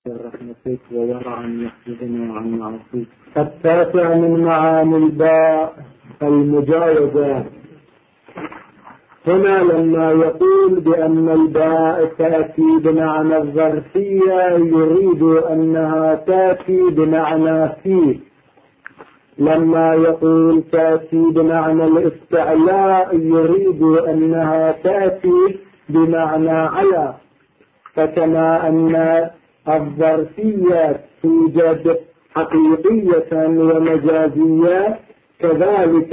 برحمتك وورعا يحفظنا عن معصيك. التاسع من معاني الباء المجاوزة. هنا لما يقول بأن الباء تأتي بمعنى الظرفية يريد أنها تأتي بمعنى فيه. لما يقول تأتي بمعنى الاستعلاء يريد أنها تأتي بمعنى على. فكما أن الظرفية توجد حقيقية ومجازية كذلك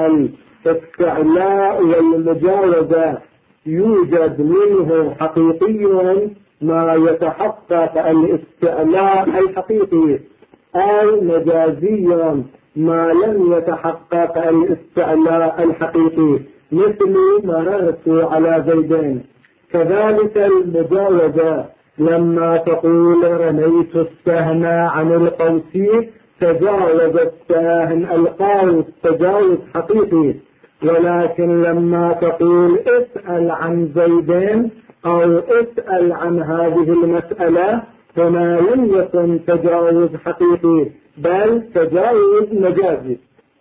الاستعلاء والمجاوزة يوجد منه حقيقي ما يتحقق الاستعلاء الحقيقي، أو مجازي ما لم يتحقق الاستعلاء الحقيقي، مثل مررت على زيدين. كذلك المجاوزة لما تقول رميت السهم عن القوس تجاوز السهم القوس تجاوز حقيقي. ولكن لما تقول اسأل عن زيدين أو اسأل عن هذه المسألة فما لم يكن تجاوز حقيقي بل تجاوز مجازي.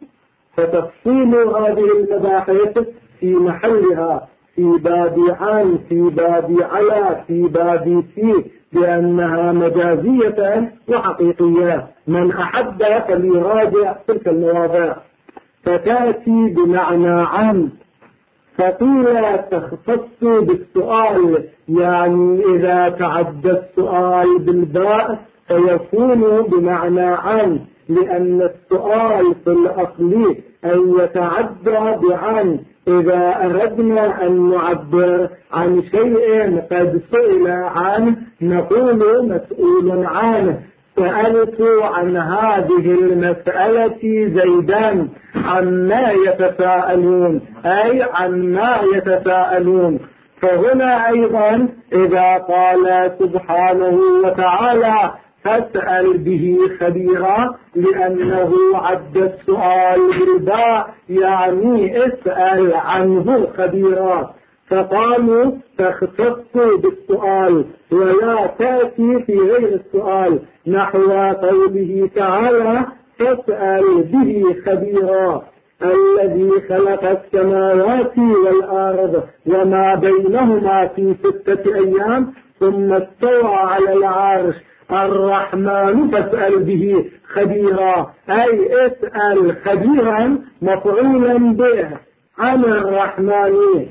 فتفصيل هذه المباحث في محلها في باب عن، في باب على، في باب في، بأنها مجازية وحقيقية. من أحب فليراجع تلك المواضيع. فتأتي بمعنى عن، فقيل تختص بالسؤال، يعني إذا تعدى السؤال بالباء فيكون بمعنى عن، لأن السؤال في الأصل أن يتعدى بعن. إذا أردنا أن نعبر عن شيء قد سئل عنه نقول مسؤول عنه. سألت عن هذه المسألة زيدان عما يتساءلون، أي عما يتساءلون. فهنا أيضا إذا قال سبحانه وتعالى فاسأل به خبيرا، لأنه عد السؤال بالباء يعني اسأل عنه خبيرا. فقالوا تختص بالسؤال ولا تأتي في غير السؤال، نحو قوله تعالى فاسأل به خبيرا الذي خلق السماوات والأرض وما بينهما في 6 أيام ثم استوى على العرش الرحمن فاسأل به خبيرا، أي اسأل خبيرا مفعولا به عن الرحمن.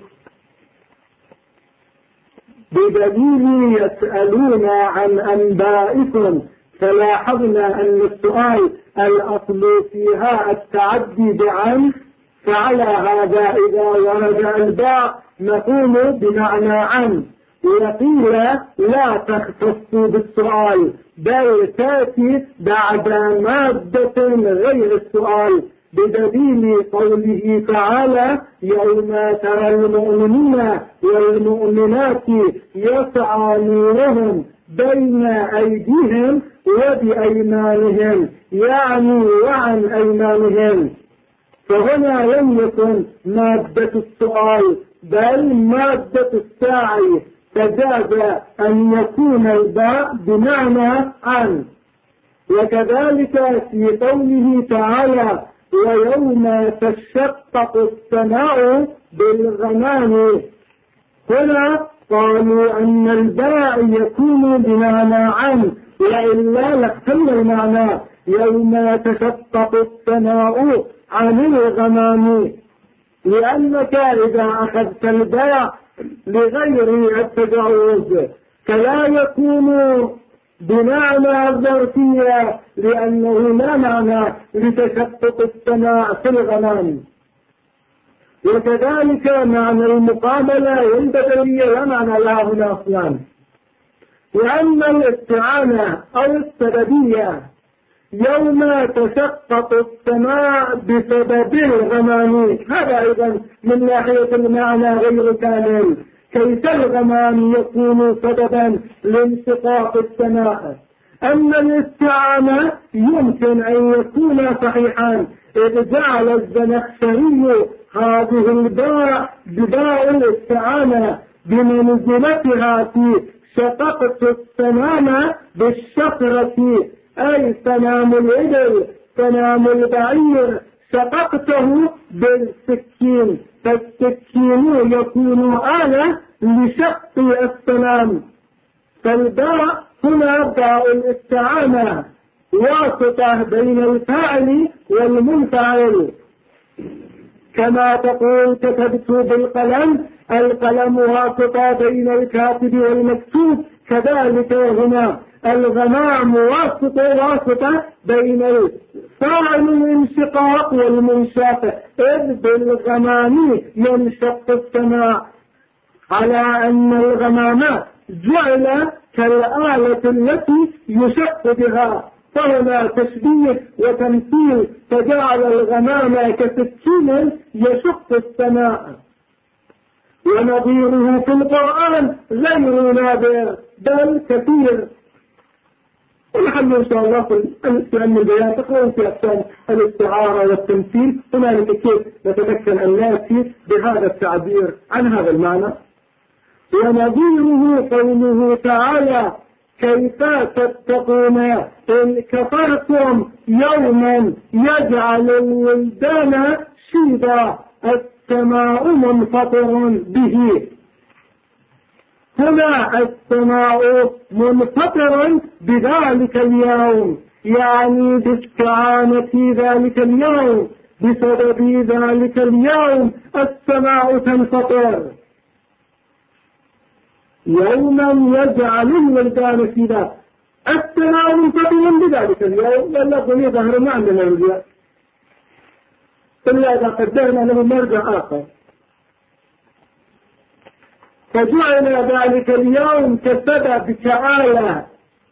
بدليل يسألون عن أنبائكم، فلاحظنا أن السؤال الأصل فيها التعدي بعن، فعلى هذا إذا ورد الباء نقول بمعنى عن. وقيل لا تختص بالسؤال بل تأتي بعد مادة غير السؤال، بدليل قوله تعالى يوم ترى المؤمنين والمؤمنات يسعى نورهم بين أيديهم وبأيمانهم، يعني وعن أيمانهم. فهنا لم يكن مادة السؤال بل مادة الساعي، فجاز أن يكون الباء بمعنى عن. وكذلك في قوله تعالى ويوم تشقق السماء بالغمام، هنا قالوا أن الباء يكون بمعنى عن، وإلا لاختل المعنى يوم تشقق السماء عن الغمام، لأنك إذا أخذت الباء لغير التجاوز فلا يكون بمعنى الظرفية، لأنه لا معنى لتشقق السماء في الغمام. وكذلك معنى المقابلة والبدلية لا معنى لها هنا أصلا. وأما الاستعانة أو السببية يوم تشقق السماء بسبب الغمام، هذا أيضا من ناحية المعنى غير كامل. كيف الغمام يكون سببا لانشقاق السماء؟ أما الاستعانة يمكن أن يكون صحيحا، إذ جعل الزمخشري هذه الباء بباء الاستعانة بمنزلتها في شققت السنام بالشفرة، أي سنام الإبل سنام البعير شققته بالسكين، فالسكين يكون آلة لشق السنام. فالباء هنا باء الاستعانة واسطة بين الفاعل والمنفعل، كما تقول كتبت بالقلم، القلم واسطة بين الكاتب والمكتوب، كذلك هنا الغمام واسطة بين الفاعل الانشقاق والمنشق، إذ بالغمام ينشق السماء، على أن الغمام جعل كالآلة التي يشق بها، فهنا تشبيه وتمثيل، فجعل الغمام كسكين يشق السماء. ونظيره في القرآن غير نادر بل كثير. ونحن إن شاء الله في علم البيان تقرأون في أقسام الاستعارة والتمثيل، هنالك كيف نتمكن أن نأتي بهذا التعبير عن هذا المعنى. ونظيره قوله تعالى: كيف تتقون إن كفرتم يوما يجعل الولدان شيبا السماء منفطر به. هنا السماء منفطر بذلك اليوم، يعني باستعانة ذلك اليوم، بسبب ذلك اليوم السماء تنفطر. يوما يجعل الولدان شيبا السماء منفطر بذلك اليوم، لأن الضمير ظهر ما عندنا مرجع إلا إذا قدرنا له مرجع آخر. فجعل ذلك اليوم كسبب كآلة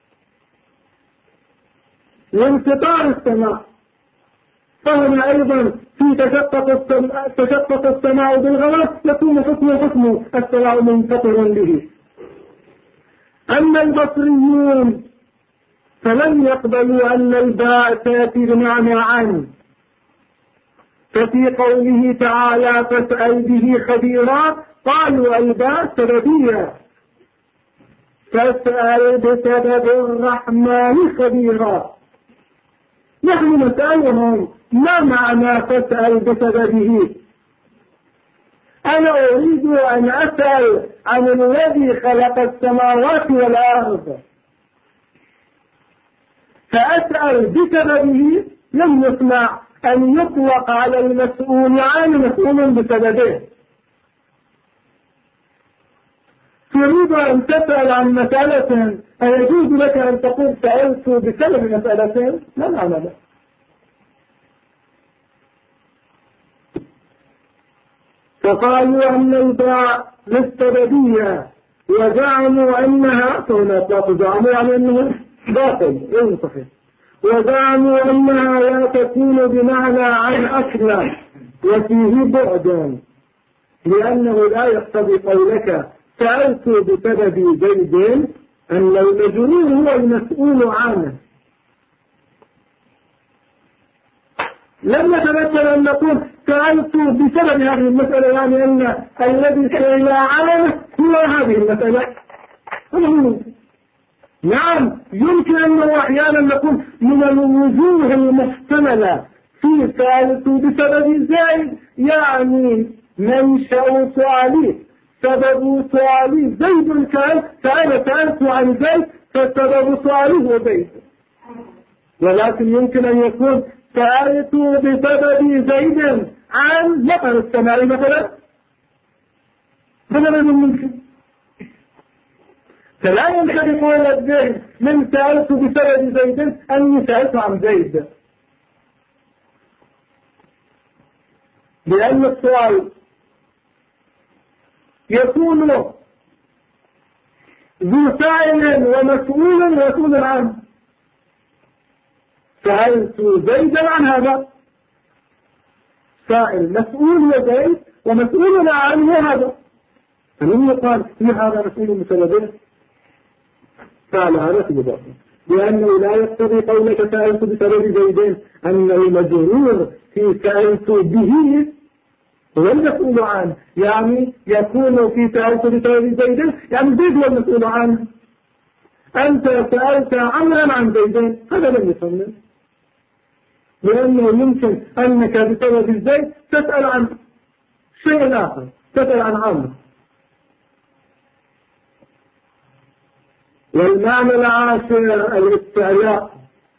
لانفطار السماء. فهنا أيضا في تشقق السماء بالغمام يكون حكم السماء منفطر به. أما البصريون فلم يقبلوا أن الباء تأتي بمعنى عن، ففي قوله تعالى: فاسأل به خبيرا، قالوا الباء سببية، فاسأل بسبب الرحمن خبيرا. نحن نسألهم: ما معنى فاسأل بسببه؟ أنا أريد أن أسأل عن الذي خلق السماوات والأرض، فأسأل بسببه لم يسمع أن يطلق على المسؤول عن مسؤول بسببه. تريد أن تسأل عن مسألة، أيجوز لك أن تقول سألت بسبب مسألة؟ لا معنى له. فقالوا أن الباء للسببية وزعموا أنها، فهنا زعموا يعني أنه باطل غير صحيح، وزعموا أنها لا تكون بمعنى عن أصلا وفيه بعد، لأنه لا يقتضي قولك سألت بسبب زيد أن المجرور هو المسؤول عنه. لم نتمكن أن نقول سألت بسبب هذه المسألة، يعني أن الذي سئل عنه هو هذه المسألة. نعم يمكن أنه أحيانا نقول من الوجوه المحتملة في سألت بسبب زيد، يعني منشأ سؤالي، سبب سؤالي زيد كان، فأنا سألت عن زيد فسبب سؤالي هو زيد. ولكن يمكن أن يكون سألت بسبب زيد عن مطر السماء مثلا، هذا ممكن. فلا ينخرط إلى الذهن من سألت بسبب زيد أني سألت عن زيد، لأن السؤال يكون ذو سائل ومسؤول عنه. سألت زيدا عن هذا، سائل مسؤول وزيد ومسؤول عنه هذا، فلم يقال في هذا مسؤول بسببه، فعل هذا في بطن، لأنه لا يقتضي قولك سألت بسبب زيدين أن المجرور في سألت به هو المسؤول عنه، يعني يكون في سألت بسبب زيد، يعني زيد هو المسؤول عنه. أنت سألت عمرا عن زيدين، هذا لم يصنف، لأنه يمكن أنك بسبب الزيد تسأل عن شيء آخر، تسأل عن عمرو. والمعنى العاشر الاستعلاء،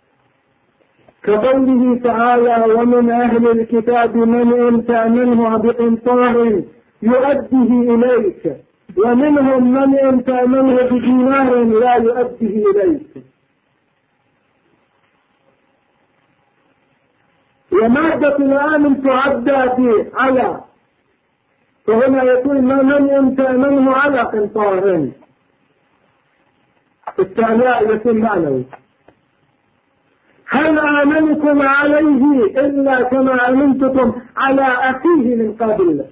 كقوله تعالى: ومن أهل الكتاب من إن تأمنه بقنطار يؤديه إليك ومنهم من إن تأمنه بدينار لا يؤديه إليك. ومادة الآمن تعدى على، فهنا يقول من إن تأمنه على قنطار، التعلاء يكون معنوي. هل آمنكم عليه إلا كما آمنتكم على أخيه من قبل؟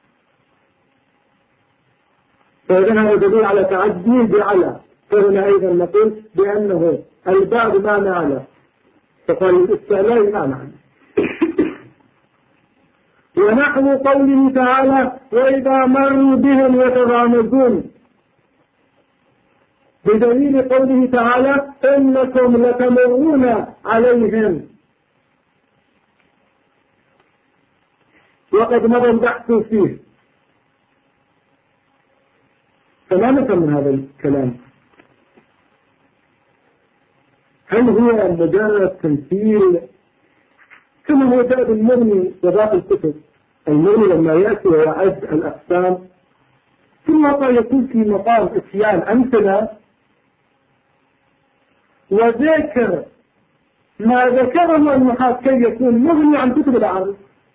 فإذن هذا دليل على تعديه بعلى، فهنا أيضا نقول بأنه الباء بمعنى على، فقال الاستعلاء بمعنى على. ونحو قوله تعالى: وإذا مروا بهم يتغامزون، بدليل قوله تعالى: إنكم لتمرون عليهم. وقد مضى البحث فيه، فما نفهم من هذا الكلام؟ هل هو مجرد تمثيل كما هو جاء بالمغني وباقي الكتب؟ المغني لما يأتي ويعد الأقسام ثم يكون في مقام إتيان أمثلة وذكر ما ذكره النحاة كي يكون مغني عن كتب العرب،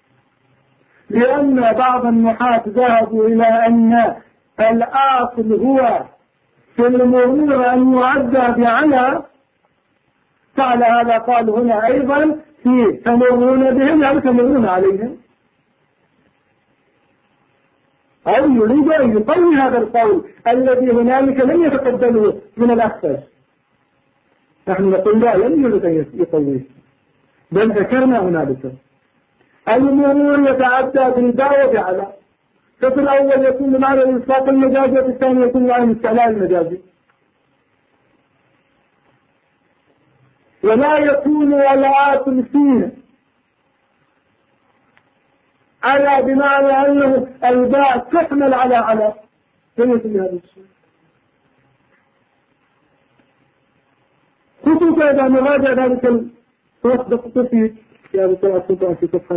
لأن بعض النحاة ذهبوا إلى أن الآصل هو في المرور أن يعدى بعلى، فعلى هذا قال هنا أيضا في تمرون بهم يعني تمرون عليهم، أو يريد أن يقوي هذا القول الذي هنالك لم يتقبله من الأخفش. نحن نقول لا، لم يريد أن يقويه، بل ذكرنا هنالك المرور يتعدى بالباء وبعلى، ففي الأول يكون بمعنى الإطلاق المجازي، وفي الثاني يكون بمعنى الاستعلاء المجازي. ولا يكون ولاءات فيه على بمعنى أنه الباء تحمل على فيكون هذا الشيء، خصوصا إذا نراجع ذلك الوقت الخطوطي يا أبو سلام السلطان في صفحة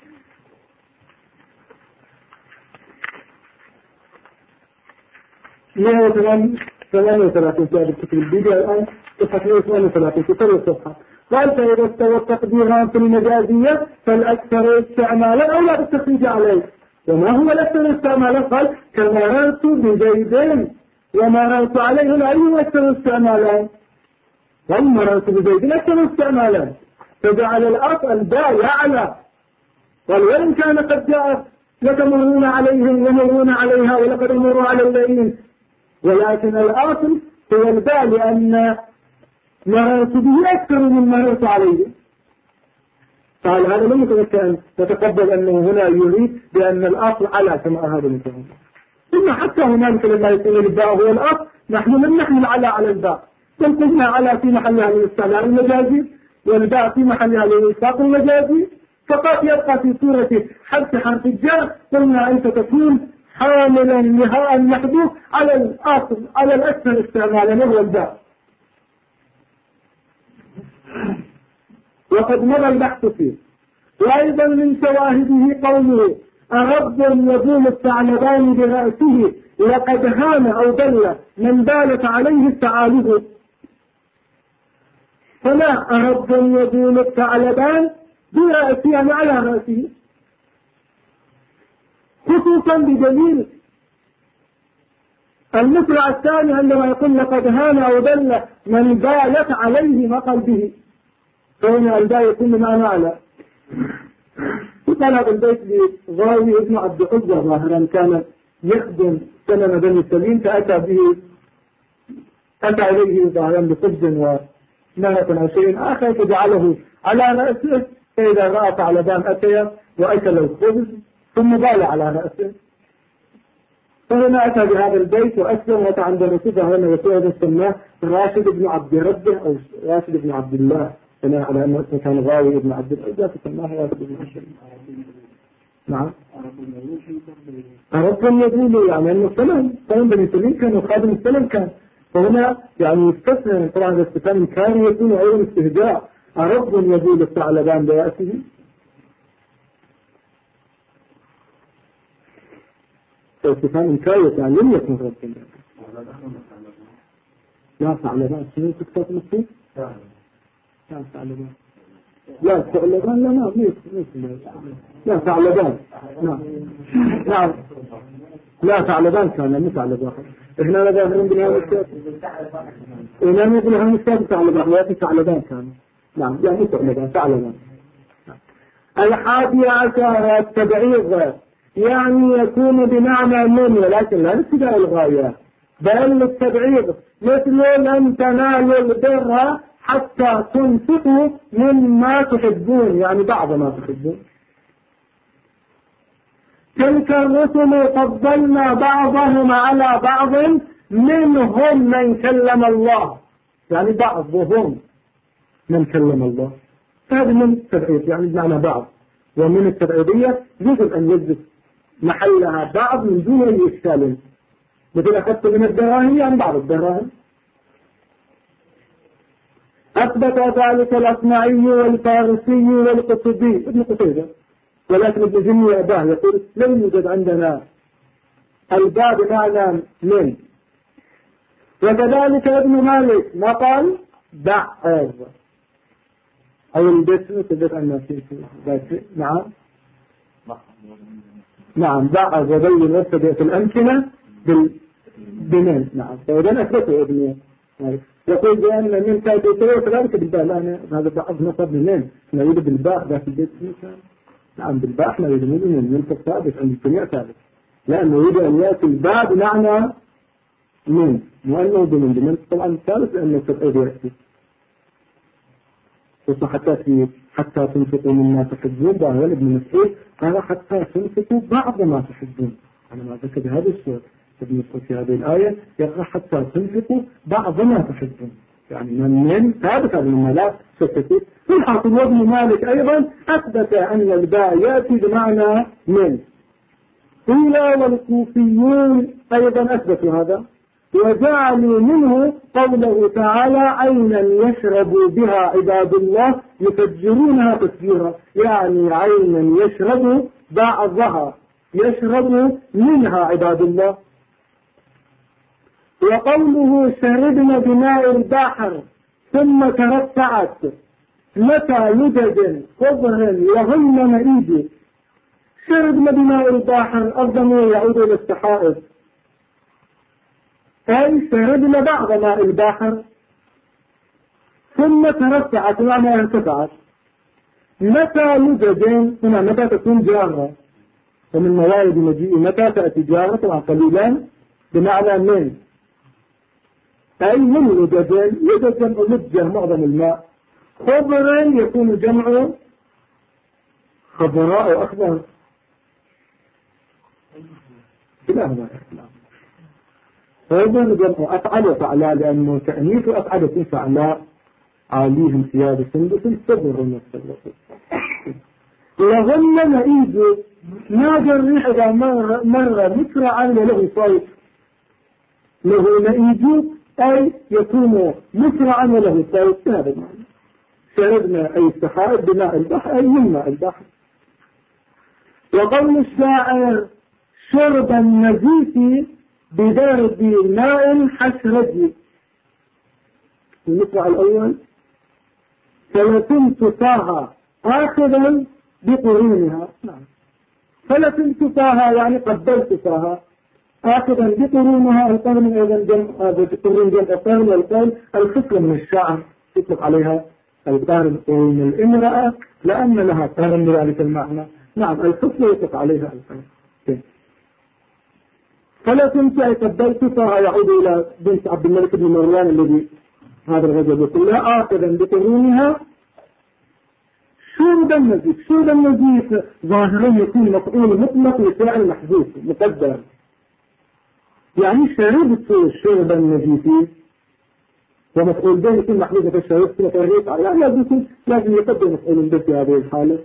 138 كتاب الكتب البدع الآن صفحة 138 في كل صفحة. قال: فإذا استوى التقديران في المجازية فالأكثر استعمالا أولى بالتخريج عليه. وما هو الأكثر استعمالا؟ قال: كمررت بزيدين ومررت عليه العلم أكثر استعمالا، ومررت بزيد أكثر استعمالا، فجعل الأصل الباء يعلى. قال: وإن كان قد جاء لتمرون عليهم يمرون عليها ولقد مروا على الذين، ولكن الأصل هو الباء لأن مررت به أكثر من مررت عليه. قال: هذا لم يتذكر أن نتقبل أنه هنا يريد بأن الأصل على كما هذا المثال. ثم حتى هنالك لما يكون الباء هو الأصل نحن لم نحمل على الباء، بل قلنا على في محلها للاستعلاء المجازي والباء في محلها للإطلاق المجازي، فقط يبقى في صورة حذف حرف الجر قلنا أنت تكون حاملا لهاء المحذوف على الأصل على الأكثر استعمالا وهو الباء. وقد مضى البحث فيه. وأيضا من شواهده قوله: أرب يبول الثعلبان برأسه لقد هان أو بل من بالت عليه الثعالب. فلا أرب يبول الثعلبان برأسه يعني على رأسه، خصوصا بدليل المثل الثاني عندما يقول لقد هان أو بل من بالت عليه وقلبه، فهنا الباء يكون بمعنى على. وطلب البيت لغاوي ابن عبد العزة ظاهرا كان يخدم سلم بني سليم، فأتى إليه ظاهرا بخبز ونهة أو شيء آخر فجعله على رأسه، فإذا رأى ثعلبان أتي وأكل الخبز ثم بال على رأسه. فهنا أتى بهذا البيت وأسلم وتعند نسبه هنا يسوع سماه راشد بن عبد ربه أو راشد بن عبد الله، بناء على أنه كان غاوي ابن عبد الله فسماه راشد بن عبد الله. نعم. عربهم يقولوا يعني أنه السلام بني سليم كانوا خادم السلام كان، فهنا يعني يستثنى طبعا الاستثناء كان يكون أيضا استهجاء. عرب يقول الثعلبان برأسه. استثناء كاية يعني لم يكن ربنا. لا ثعلبان شنو تكتب نفسه؟ لا ثعلبان. لا ثعلبان لا لا ثعلبان. نعم لا ثعلبان كان مو ثعلبان. احنا ظاهرين بنهاية الكتاب. ونحن بنهاية الكتاب ثعلبان ولكن ثعلبان كان. نعم يعني ثعلبان. الحادية عشر التبعيض يعني يكون بمعنى من، ولكن لا ابتداء الغاية بل التبعيض، مثل لن تنالوا البر حتى تنفقوا مما تحبون، يعني بعض ما تحبون. تلك الرسل فضلنا بعضهم على بعض منهم من كلم الله، يعني بعضهم من كلم الله. هذا من التبعيض يعني بمعنى بعض، ومن التبعيضية يجب أن يجب محلها بعض من دون أي إشكال، مثل أخذت من الدراهم يعني بعض الدراهم. أثبت ذلك الأصمعي والفارسي والقطبي ابن قتيبة، ولكن ابن جني أباه يقول لم يوجد عندنا الباء بمعنى من. وكذلك ابن مالك ما قال بعض أو البسم تبت أن نعم بعض وبين وسط الأمكنة بمن. نعم فإذا أثبته ابن مالك يقول بأن من كانت يتريه كذلك بالباء. لا هذا بعض نصب منين نريد بالباء ذات البيت. نعم بالباء احنا نريد من ثابت عند الجميع ثابت، لأنه يريد أن يأتي الباء بمعنى من وأنه بمن طبعا ثالث لأنه تبعيد يأتي حتى تنفقوا مما تحبون. ظاهر ابن مسعود قال حتى تنفقوا بعض ما تحبون. أنا ما ذكر بهذا الصورة ابن مسعود في هذه الآية يقول حتى تنفقوا بعض ما تحبون، يعني من ثابت هذا مما لا شك. والحاكم وابن مالك أيضا أثبت أن الباء يأتي بمعنى من. قيل والكوفيون أيضا أثبتوا هذا وجعلوا منه قوله تعالى عينا يشرب بها عباد الله يفجرونها تفجيرا، يعني عينا يشرب بعضها يشرب منها عباد الله. وقوله شربنا بماء البحر ثم ترفعت متى لجج خضر وغل مئيد. شربنا بماء البحر الضمير يعود إلى السحائب، أي شربنا بعض ماء البحر ثم ترفعت يعني ارتفعت. متى لجج هنا متى تكون جارة، ومن موارد مجيء متى تأتي جارة طبعا قليلا بمعنى من، أي من لجج. لجج جمع لجة معظم الماء. خضر يكون جمع خضراء وأخضر كلاهما. خضر جمع أفعل وفعلاء لأنه تأنيث أفعل يكون فعلاء عليهم ثياب سندس صبر المستغرق. وغل مئيد ما جرح إذا مر مسرعا وله صيف. له مئيد أي يكون مسرعا وله صيف. هذا المعنى. شربنا أي السحائب بماء البحر أي من ماء البحر. وقول الشاعر شرب النزيف بدرب ماء حشرجي. المطلع الأول فلتمت طاها آخذا بقرونها. فلتمت طاها يعني قبلت طاها آخذا بقرونها. القرن أيضا جمع بقرون جمع القرن والقرن الخصلة من الشعر يطلق عليها القرن من الامرأة لأن لها قرن بذلك المعنى. نعم الخصلة يطلق عليها القرن. فلا تنسى قبلتها يعود إلى بنت عبد الملك بن مروان الذي هذا الرجل يقول لا آخذا بقرونها شرب النزيف. شرب النزيف ظاهرا يكون مفعول مطلق لفعل محذوف مقدر، يعني شربت شرب النزيف ومفعول به يكون محذوف في الشربت وتغيير على لازم يقدم مفعول به في هذه الحالة.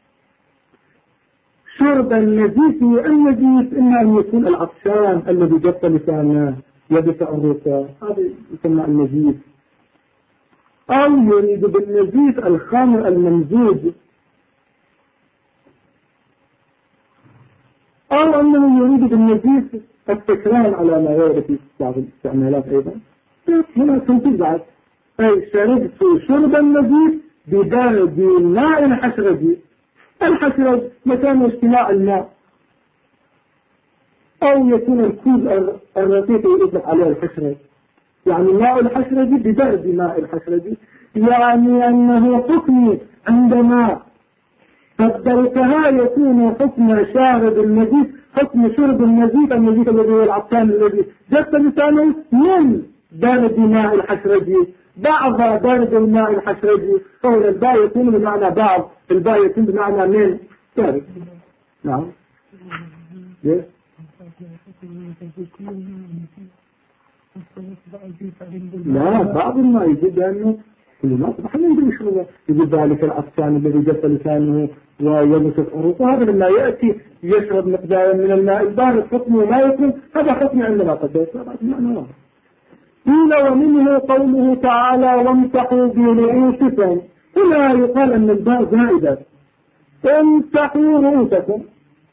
شرب النزيف. النزيف إما أن يكون العطشان الذي جف لسانه يدفع الركاب، هذا يسمى النزيف. أو يريد بالنزيف الخمر الممزوج، أو أنه يريد بالنزيف السكران على ما ورد في بعض الاستعمالات أيضا. هنا تنتزعت أي شربت شرب النزيف ببرد ماء الحشرجي. الحشرج مكان اجتماع الماء، أو يكون الكوز الرقيق يطلق عليه الحشرج، يعني ماء الحشرج ببرد ماء الحشرج، يعني أنه حكم عندما قدرتها يكون حكم شارب النزيف حكم شرب النزيف الذي هو العطشان الذي جف لسانه من برد ماء الحشرج بعض برد الماء الحشرجي. فهو الباء يكون بمعنى بعض، الباء يكون بمعنى من برد. نعم. لا بعض ما يجب أنه كلمات نحن ندري شو يجب ذلك العطشان الذي جف لسانه ويبسط عروقه، هذا لما يأتي يشرب مقدارا من الماء البارد حكمه ما يكون، هذا حكم عندنا قدرت معنى واضح. قيل ومنه قوله تعالى وامسحوا برؤوسكم. هنا يقال أن الباء زائدة، امسحوا رؤوسكم.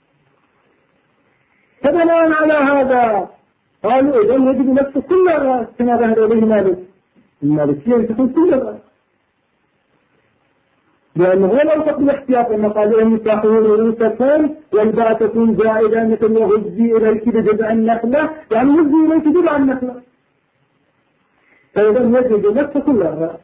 فبناء على هذا قالوا إذن يجب نفس كل الرأس كما ظهر إليه مالك. المالكية يمسحون كل الرأس، لأنه لو تقبل احتياط لما قالوا امسحوا رؤوسكم والباء تكون زائدة مثل وهزي إليك بجذع النخلة، يعني هزي إليك بجذع النخلة، فإذا يجب نفس كل الرأس.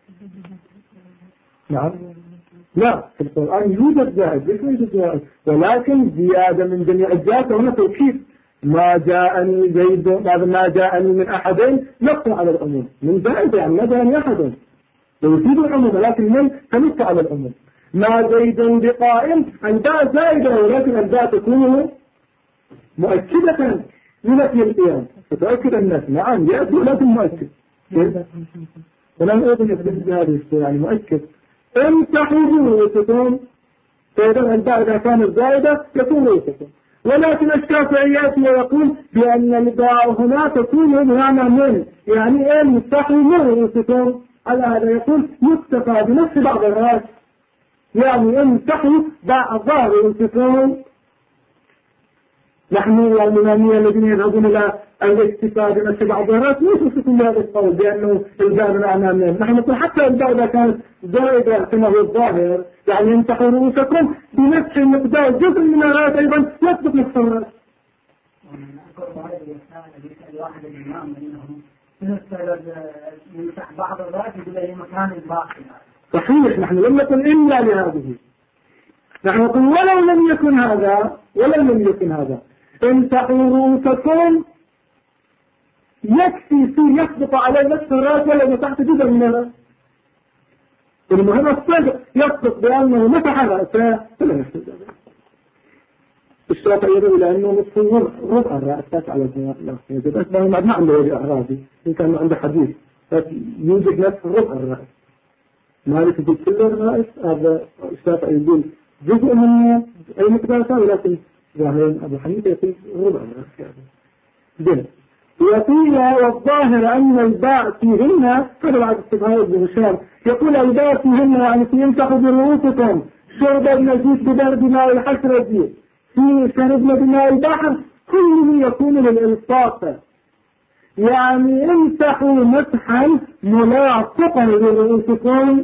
نعم. لا في القرآن يوجد زائد، ليس يوجد زائد، ولكن زيادة من جميع الزيادة هنا توكيد. ما جاءني زيد ما جاءني من أحد نص على العموم، من زائد يعني ما جاءني أحد يفيد العموم، ولكن من تنص على العموم. ما زيد بقائم الباء زائدة، ولكن الباء تكون مؤكدة لنفي القيام فتؤكد الناس. نعم يأتي ولكن مؤكد، ولم أظن يثبت بهذه يعني مؤكد. امسحوا برؤوسكم، فإذا الباء إذا كانت زائدة يكون رؤوسكم. ولكن الشافعي يأتي ويقول بأن الباء هنا تكون بمعنى من، يعني امسحوا برؤوسكم. على هذا يقول يكتفى بنفس بعض الرأس، يعني امسحوا بعض رؤوسكم. نحن والمنامية الذين يذهبون إلى الاكتفاء بنفس بعض الرأس ليس في هذا القول بأنه الباء بمعنى من. نحن نقول حتى الباء إذا كانت زائدة كما هو الظاهر، يعني امسحوا رؤوسكم بنفس المقدار جزء من الرأس أيضا يثبت نفس الرأس. يمسح بعض الرأس إلى مكان الباقي. صحيح، نحن لم نقل إلا لهذه، نحن نقول ولو لم يكن هذا امسحوا رؤوسكم يكفي في يسبق على نفس الرأس ولا مسحت جزء من الرأس. المهم الصدق يسبق بأنه مسح رأسه فلا يحتاج. الشافعي يدعو إلى أنه نصف ربع الرأس على الجنة، يجب أسمه ما عنده وجه أعراضي، إن كان عنده حديث يوجد نفس ربع الرأس. مالك يقول كل الرأس، هذا الشافعي يقول جزء منه أي مقدار، ولكن ظاهر أبو حنيفة يقول ربع الرأس. جنة وقيل والظاهر أن الباء فيهن، هذا بعد استفهام ابن هشام، يقول الباء فيهن يعني يمسحوا برؤوسكم شرب النزيف ببرد ماء الحشرج في شربنا بماء البحر، كله يكون للإلصاق، يعني امسحوا مسحا ملاصقا لرؤوسكم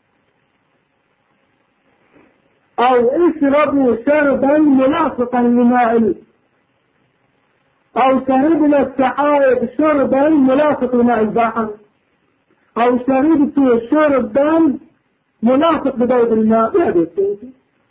أو اشربوا شربا ملاصقا لماء، أو شربنا السحائب شربا ملاصق لماء البحر، أو شربت شربا ملاصق ببيض الماء بهذه الصورة.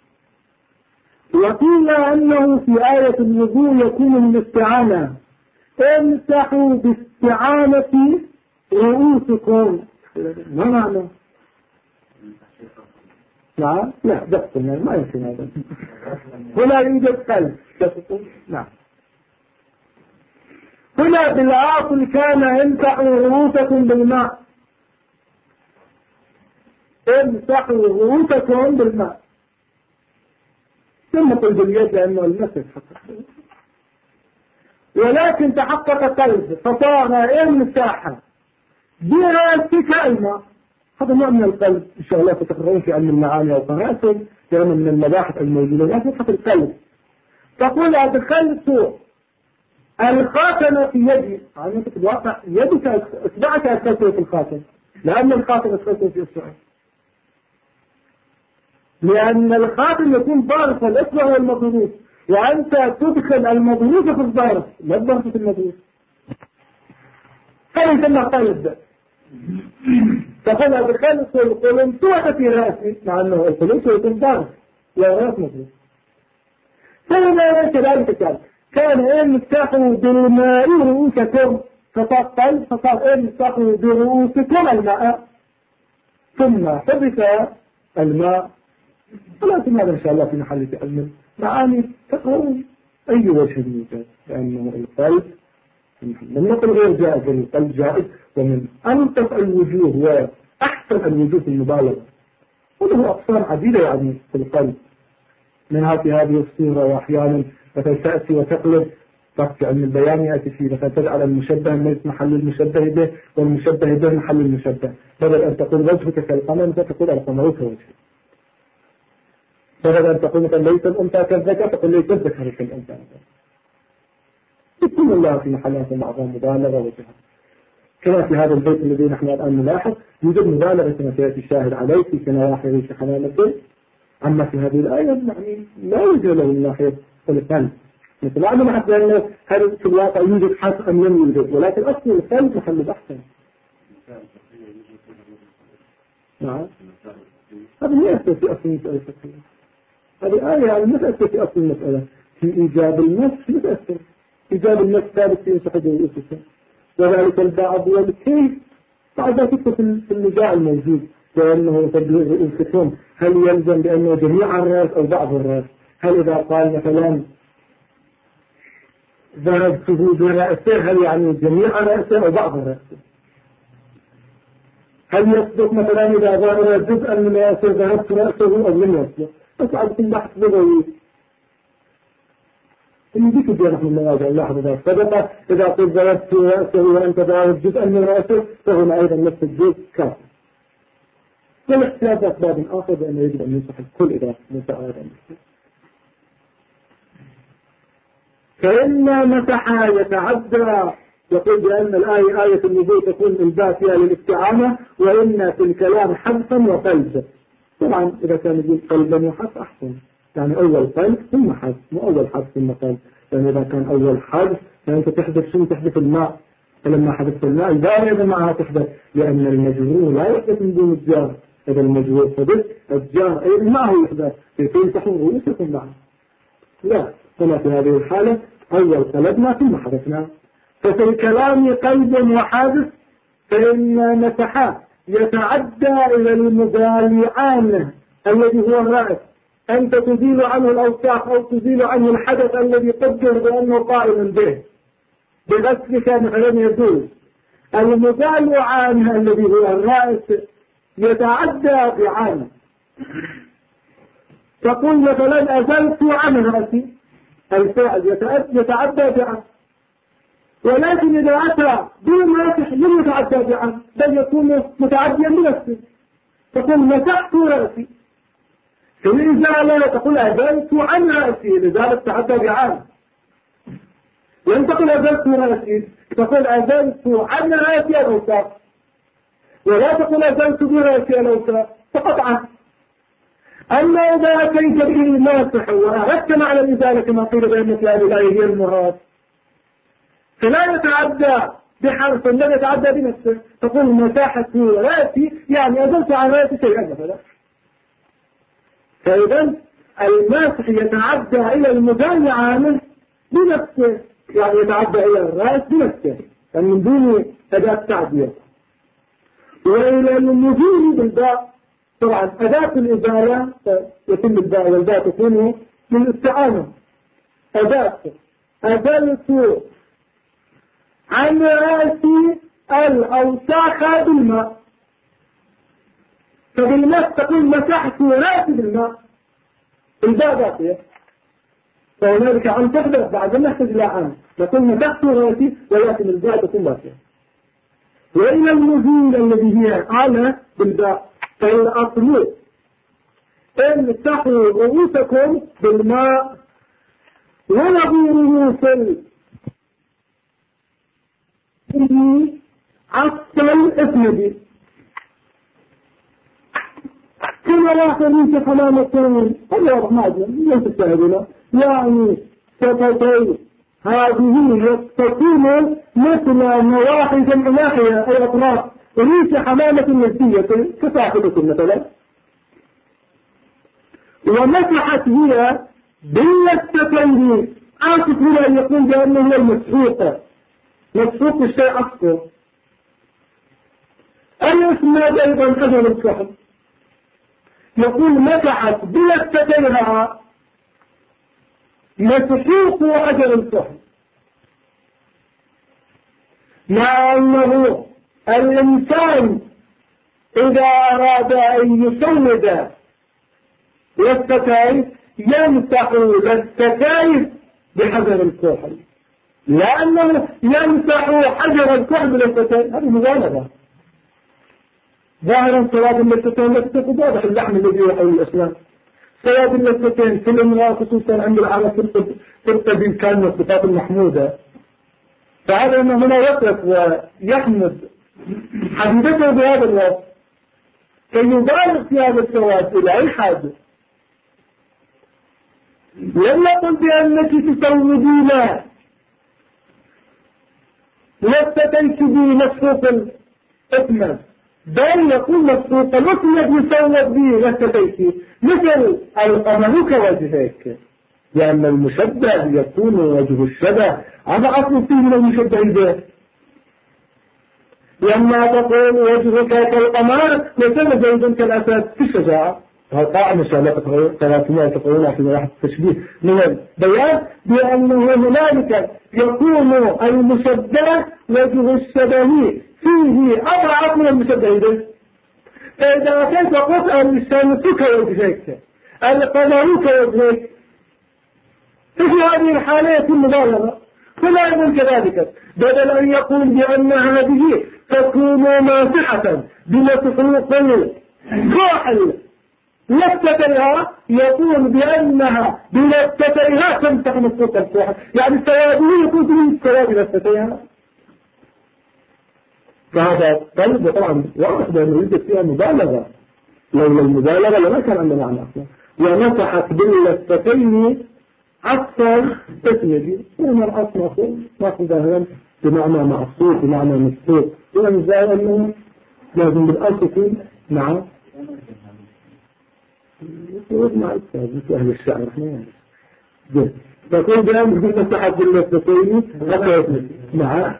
وقيل أنه في آية الوضوء يكون بالاستعانة، امسحوا باستعانة رؤوسكم. ما معنى؟ نعم لا دفق الماء ما يمكن هذا. هنا يوجد قلب دفق. نعم. هنا بالعاصل كان امسحوا رؤوسكم بالماء. امسحوا رؤوسكم بالماء. ثم قل باليد لأنه المسح حقق. ولكن تحقق قلب فصار امسح برأسك الماء. هذا نوع من القلب إن شاء الله تتقرؤون في علم المعاني أو قراءتهم لأنه من المباحث الموجودة لكن فتح القلب. تقول أدخلت الخاتم في يدي. يعني في الواقع يدك اصبعك أدخلته في الخاتم لأن الخاتم أدخلته في إصبعك. لأن الخاتم يكون ضارف الإصبع والمضروب وأنت تدخل المضروب في الضارف لا الضارف في المضروب. هذا يسمى قلب. تقول أدخلت القلنسوة في رأسي مع أنه القلنسوة يكون ضارف لا رأس مضروب. فلما كذلك كان امسحوا بالماء رؤوسكم فصار فصار امسحوا برؤوسكم الماء ثم حدث الماء. ولكن هذا إن شاء الله في محل تأمل معاني تقرؤون أي وجه يوجد لأنه القلب من نقل غير جائز القلب جائز ومن أنطق الوجوه وأحسن الوجوه في المبالغة وله أقسام عديدة يعني في القلب منها في هذه الصورة وأحيانا مثلا تأتي وتقلب في علم البيان يأتي فيه مثلا تجعل المشبه ليس محل المشبه به والمشبه به محل المشبه بدل أن تقول وجهك كالقمر فتقول القمر كوجهك بدل أن تقول مثلا ليس الأنثى كالذكر تقول ليس الذكر كالأنثى. يكون الله في محلات معظم مبالغة وجهة كما في هذا البيت الذي نحن الآن نلاحظ يوجد مبالغة كما سيأتي الشاهد عليه في كنواحي ريش حمامة. أما في هذه الآية يعني لا يوجد له من ناحية القلب مثل أنه حتى أنه هل في الواقع يوجد حق أم لم يوجد ولكن أصل القلب محل بحثا. نعم هذا لا يأتي في أصل المسألة الفقهية. هذه آية يعني ما تأتي في أصل المسألة في إيجاب النفس ما تأثر. إيجاب النفس ثابت في صحة الأسس وذلك البعض والكيف بعد ذلك في النزاع الموجود لأنه تبليغ رؤوسكم هل يلزم بأنه جميع الرأس أو بعض الرأس. هل إذا قال مثلا ضربته برأسه هل يعني جميع رأسه أو بعض رأسه. هل يصدق مثلا إذا ظهر جزءا من رأسه ضربت رأسه أو لم يصدق. بس على كل بحث لغوي اللي ذيك الدين نحن نراجع نلاحظ ذلك صدق إذا قلت ضربت رأسه وأنت ضربت جزءا من رأسه فهنا أيضا نفس الجزء كافر. والاحتياج أسباب آخر بأنه يجب أن ينصح الكل إذا نسأل هذا المسألة. فإن مسحا يتعدى يقول بأن الآية آية النبوة تكون الباء فيها للاستعانة وإن في الكلام حذفا وقلب. طبعا إذا كان يقول قلبا وحذف أحسن يعني أول قلب ثم حذف مو أول حذف ثم قلب. يعني إذا كان أول حذف فأنت تحذف شو تحذف الماء فلما حذفت الماء البارد معها تحذف لأن المجرور لا يحدث من دون الجار. إذا المجرور حدث الجار أيضا معه يحدث فيتنسحوا رؤوسكم معه. لا هنا في هذه الحالة أول قلبنا ثم حذفنا. ففي الكلام قلب وحادث فإن مسحا يتعدى إلى المبالي عنه الذي هو الرأس أنت تزيل عنه الأوساخ أو تزيل عنه الحدث الذي قدر بأنه قائم به بغسلك مثلا يجوز. المبالي عنه الذي هو الرأس يتعدى بعانه. تقول مثلا أزلت عن رأسي الفعل يتعدى بعانه ولكن إذا أتى دون مسح لم يتعدى بعانه بل يكون متعديا بنفسه. تقول مسحت رأسي في الإزالة تقول أزلت عن رأسي لذلك تعدى بعانه. لن تقول أزلت رأسي تقول أزلت عن رأسي الأوساخ ولا تقول أزلت برأسي الأوساخ فقط عنه. أما إذا أتيت به الماسح وأردت معنى الإزالة كما قيل بأن في الآية هي المراد فلا يتعدى بحرف لا يتعدى بنفسه. تقول مساحة رأسي يعني أزلت عن رأسي شيئا مثلا. فإذا الماسح يتعدى إلى المبالي عنه بنفسه يعني يتعدى إلى الرأس بنفسه يعني من دون أداة تعدية. وإلى المجيب بالباء طبعا أداة الإزالة يتم الباء والباء تكون للاستعانة. أداة أزلت عن رأسي الأوساخ بالماء، فبالماء تقول مسحت رأسي بالماء، الباء باقية، فهنالك عن تحدث بعد ما نحتاج إلى عن نقول مسحت رأسي ولكن الباء تكون باقية. وإلى النزول الذي هي على بالباء فالأصل امسحوا رؤوسكم بالماء ونظيره في عصا الاسمدي كما لا خليك حمام الطول. هذا واضح معنا ليس تشاهدنا، يعني شفتي هذه تكون مثل نواحي جمع ناحية أي أطراف، وليس حمامة نسية كصاحبة مثلا. ومسحت هي باللستين، عاطف هنا أن يقول بأنه هو المسحوق، مسحوق الشيء أصله. الإسناد أيضا حجر الصحب، يقول مسحت بلستينها مسحوق حجر الصحب، مع أنه الإنسان إذا أراد أن يسود للستايف يمسح للستايف بحجر الكحل، لأنه يمسح حجر الكحل للستايف. هذه مبالغة. ظاهرا صلاة اللستين لا تكون واضح اللحم الذي يحول الإسلام. صلاة اللستين في الامرأة خصوصا عند العرب ترتدي كان الصفات المحمودة، فهذا أنه هنا يقف ويحمد حبيبته بهذا الوصف كي يبالغ في هذا السواد إلى أي حاجة. لم يقل بأنك تسودين لستيك بمسروق الأثمن، بل يقول مسروق الأثمن يسود به لستيك مثل القمر كوجهك، لأن المشبه يكون وجه الشبه هذا أصل فيه من المشبه به. لما تقول وجهك كالقمر يسمى زيد كالأسد في الشجاعة. قائمة شابقة 300 تقولون في واحد التشبيه من البيان بأنه هنالك يكون المشبه وجه الشبه فيه أضعف من المشبه به. فإذا كنت قلت الشمس كوجهك القمر كوجهك في هذه الحالة يكون مبالغة. فلا يكون كذلك، بدل أن يقول بأن هذه تكون ماسحة بمسحوق كحل لفتتها، يقول بأنها بلفتتها تمسح مسحوق الكحل، يعني سواده يكون من سواد لفتتها. فهذا قلب طبعا واضح بأنه يوجد فيها مبالغة، لولا المبالغة لما كان عندنا معنى أصلا. ومسحت باللفتين عصا اسمدي، ومن الأصل ناخذ هنا بمعنى معصوب بمعنى مسحوق، يعني ازاي أنه لازم بالأصل يكون مع مع الأستاذ مثل أهل الشعر احنا يعني تقول بأن مسحت باللفتين عصا اسمدي مع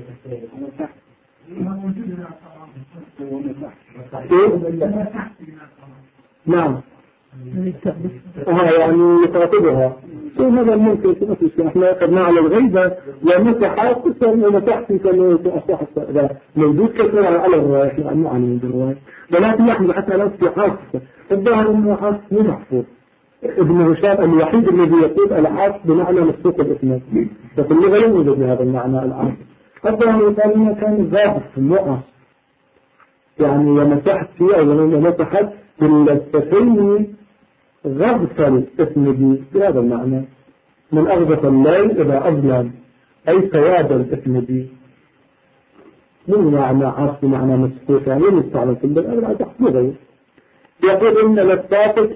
نعم يعني يخاطبها. هذا ممكن في نفس الشيء. احنا قدنا على الغيبة ومسح قصة ومسح في كلمة أصح موجود كثير على الرواية، احنا مو عن من الرواية، ولكن نحن حتى لا في حاسة الظاهر انه حاسة مو محفوظ. ابن هشام الوحيد الذي يقول العاص بمعنى مسوق الاسناد، ففي اللغة لا يوجد بهذا المعنى العاص. الظاهر يقال كان ضابط في النقص، يعني ومسحت فيه أو ومسحت باللفتين غرف الاسمدي بهذا المعنى، من أغرف الليل إلى أظلم أي سواد الاسمدي، من معنى عصر معنى مسحوق، يعني يستعمل في الليل على تحصيله. يقول إن لفتاتك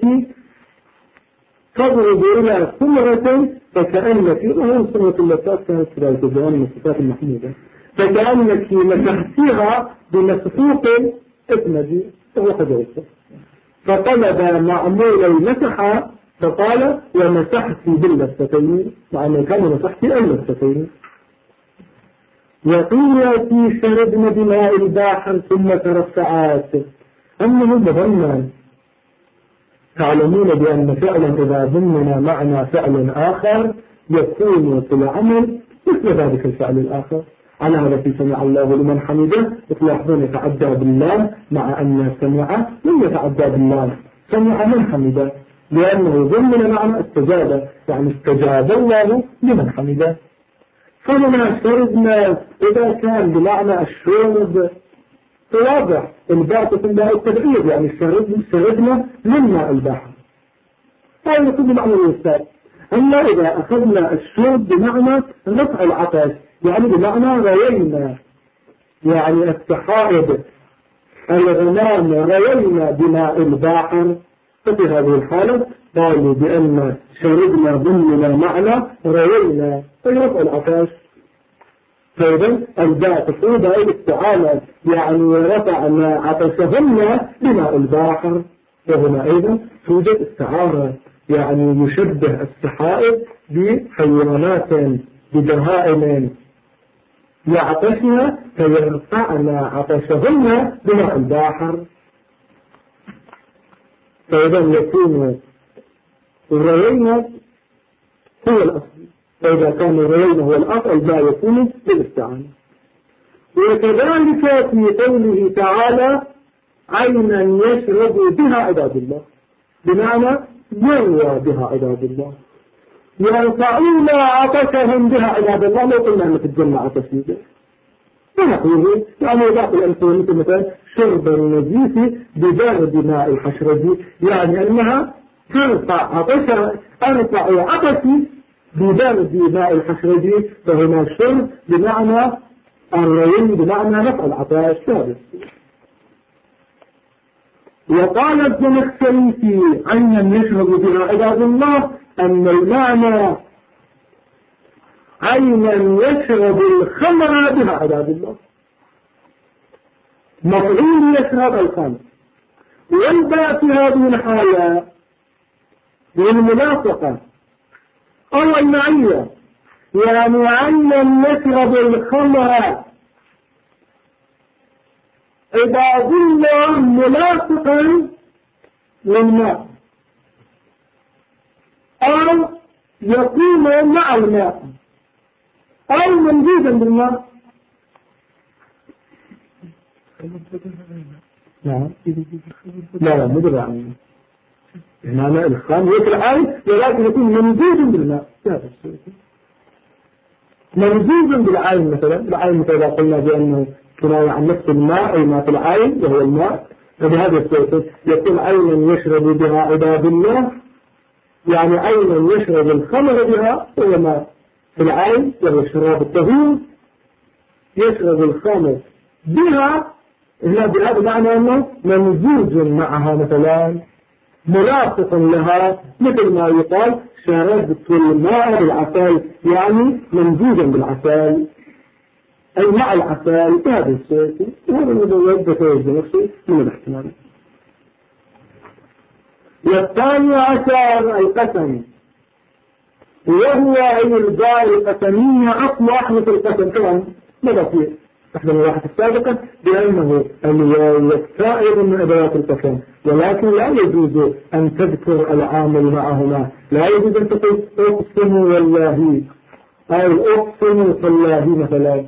تضرب إلى ثمرة فكأنك، وهو سمة اللفتات كانت في ذلك الزمان من الصفات المحمودة، فكأنك مسحتها بمسحوق اسمدي وهو حجرته. فطلب معمول المسح فقال ومسحت باللفتين، مع أنه كان مسحت اللفتين. وقيل في شربن بماء البحر ثم ترفعات، أنه مظنن تعلمون بأن فعلا إذا ضمن معنى فعل آخر يكون في العمل مثل ذلك الفعل الآخر. على هذا في سمع الله لمن حمده تلاحظون يتعدى بالله مع أن سمع لم يتعدى بالله، سمع من حمده لأنه ضمن معنى استجاب، يعني استجاب الله لمن حمده. فهنا شربنا إذا كان بمعنى الشرب واضح الباء في الماء التبعير، يعني شربنا من ماء البحر هذا يكون بمعنى الوسائل. أما إذا أخذنا الشرب بمعنى رفع العطش يعني بمعنى روينا، يعني السحائب الغمام روينا بماء البحر، ففي هذه الحالة قالوا بأن شربنا ضمن معنى روينا أي رفع العطش. فإذا الباء تفيد الاستعانة يعني رفعنا عطشهن بماء البحر، وهنا أيضا توجد استعارة يعني يشبه السحائب بحيوانات ببهائم يعطشن فيرفعن عطشهن بماء البحر. فإذا يكون الروينا هو الأصل، فإذا كان الروينا هو الأصل الباء يكون بالاستعانة. وكذلك في قوله تعالى عينا يشرب بها عباد الله، بمعنى يروى بها عباد الله، يرفعون عطشهم بها عباد الله. لو قلنا أن في الجنة عطش يوجد فنقول يعني ذات الأمثلة مثلا شرب النجيس ببارد ماء الحشرجي، يعني أنها ترفع عطشها، أرفع عطشي ببارد ماء الحشرجي، فهنا شرب بمعنى الروي بمعنى رفع العطش ثابت. وقال الزمخشري في عينا يشرب بها عباد الله أن المعنى عينا يشرب الخمر بها عباد الله، مفعول يشرب الخمر، والباء في هذه الحالة للملاصقة أو المعية، يعني عينا يشرب الخمر عباد الله ملاصقا للماء أو يكون مع الماء أو منجوزا بالماء. لا مدرع عنه هنا الخام يطلع عين ولكن يكون منجوزا بالماء، منجوزا بالعين. مثلا العين مثلا قلنا بأنه كناية عن نفس الماء أي ما في العين وهو الماء، فبهذا الصوت يكون عينا يشرب بها عباد الله، يعني عينا يشرب الخمر بها هو ما في العين وهو شراب الطهور، يشرب الخمر بها هنا بهذا معنى أنه ممزوج معها مثلا ملاصق لها، مثل ما يقال شربت الماء بالعسل، يعني ممزوجا بالعسل أي مع العسل بهذا الشيء. وهذا المدود بتوجه نفسه من الاحتمال. والثاني عشر القسم، وهو أي الباء القسمية أصل أحرف القسم. طبعا ماذا في إحدى المراحل السابقة بأنه الواو سائر من أدوات القسم، ولكن لا يجوز أن تذكر العامل معهما، لا يجوز أن تقول أقسم والله أو أقسم بالله مثلا،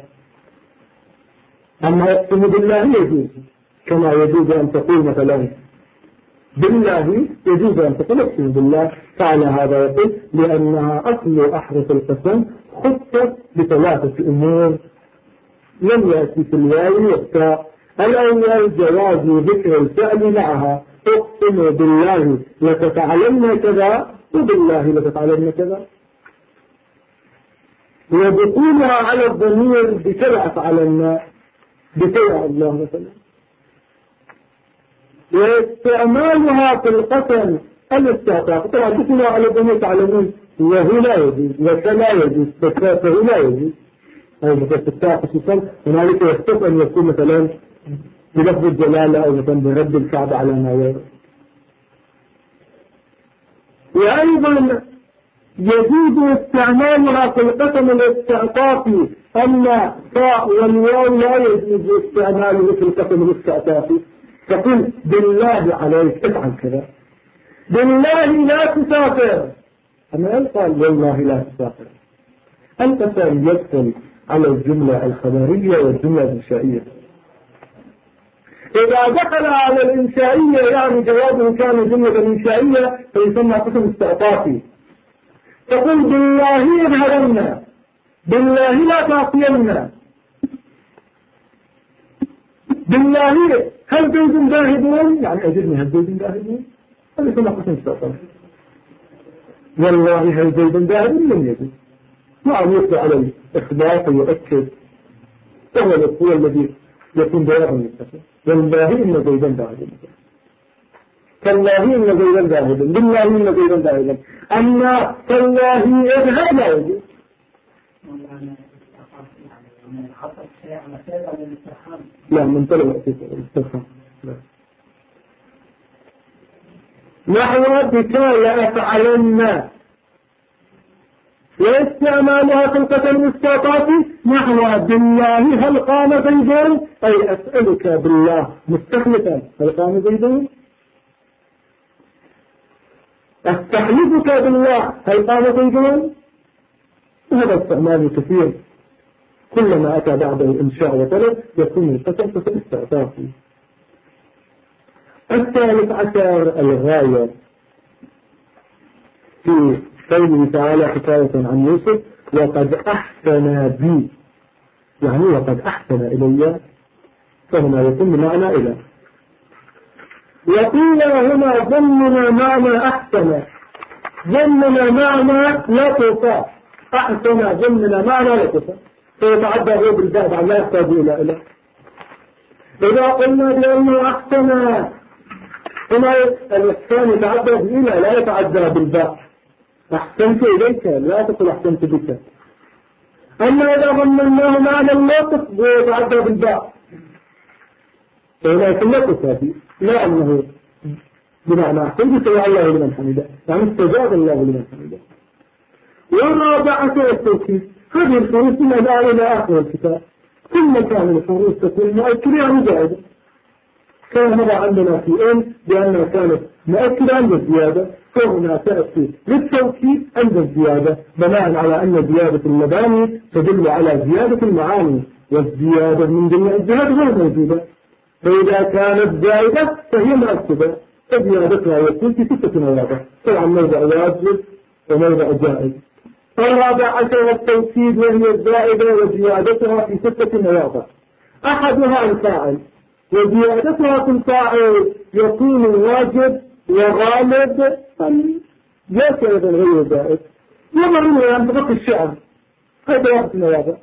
أما يقسم بالله يجوز، كما يجوز أن تقول مثلا بالله يجوز أن تقول أقسم بالله. فعلى هذا يقول لأنها أصل أحرف القسم خطت بثلاثة أمور لم يأتي في الواو والتاء. الأول جواز ذكر الفعل معها، أقسم بالله لتفعلن كذا وبالله لتفعلن كذا، ودخولها على الضمير بكذا أفعلن بكذا الله مثلا، واستعمالها في القسم الاستعطاف. طبعا دخولها على الضمير تعلمون وهو لا يجوز وكلا يجوز فكاته لا يجوز، أو مثلا في التاء خصوصا هنالك يختص أن يكون مثلا بلفظ الجلالة أو مثلا برد الكعب على ما يرى. وأيضا يجوز استعمالها في القسم الاستعطافي، أما التاء والواو لا يجوز استعماله في القسم الاستعطافي. تقول بالله عليك افعل كذا، بالله لا تسافر. أما هل قال والله لا تسافر؟ القسم يدخل على الجملة الخبرية والجملة الإنشائية. إذا دخل على الإنشائية يعني جوابه كان جملة إنشائية فيسمى قسم استعطافي. تقول بالله اذهبنا، بالله لا تعصينا، بالله هل زيد ذاهبون يعني أجرني هل زيد ذاهبون، هذا يسمى قسم استعطافي. والله هل زيد ذاهبون لم يجد، نعم يطلع على الإخبار فيؤكد هو الذي يكون جوابا للقسم. والله إن زيدا ذاهبا، كالله إن زيدا ذاهبا، بالله إن زيدا ذاهبا. أما كالله اذهب لا يجوز. لا من طلب الاستفهام. نحو بك لأفعلن، واستعمالها في القسم الاستعطافي نحو بالله هل قام زيدون، أي أسألك بالله مستخلفا هل قام زيدون، أستحلفك بالله هل قام زيدون. هذا استعمال كثير، كلما أتى بعده إنشاء وطلب يكون القسم قسم استعطافي. الثالث عشر الغاية في قوله تعالى حكاية عن يوسف وقد أحسن بي، يعني وقد أحسن إلي، فهنا يكون بمعنى إله. وقيل هنا ضمن معنى أحسن، ضمن معنى لطفة، أحسن ضمن معنى لطفة، فيتعدى غير بالذات عن لا يحتاج إلى إله. إذا قلنا بأنه أحسن هنا الإحسان يتعدى بإله لا يتعدى بالباء، أحسنت إليك لا تقل أحسنت بك. أما إذا ضمناه معنى اللطف يتعدى بالباء فهنا يكون لطف هذه، لا أنه بمعنى أحسنت سمع الله لمن حمده، يعني استجاب الله لمن حمده. والرابعة التوكيد، هذه الحروف من الآن إلى آخر الكتاب ثم كان الحروف تكون مؤكدة مجاهدة. كان مضى عندنا في إن بأنها كانت مؤكدة عند الزيادة، فهنا تأتي للتوكيد عند الزيادة بناء على أن زيادة المباني تدل على زيادة المعاني، والزيادة من جميع الجهات غير موجودة، فإذا كانت زائدة فهي مؤكدة، فزيادتها يكون في 6 مواضع، طبعا موضع واجب وموضع جائز. الرابع عشر التوكيد وهي الزائدة وزيادتها في 6 مواضع، أحدها الفاعل، وزيادتها في الفاعل يكون واجب وغالب ليس أيضا غير زائد، ومعنى يعني بغط الشعر، هذا واحد من الواضع.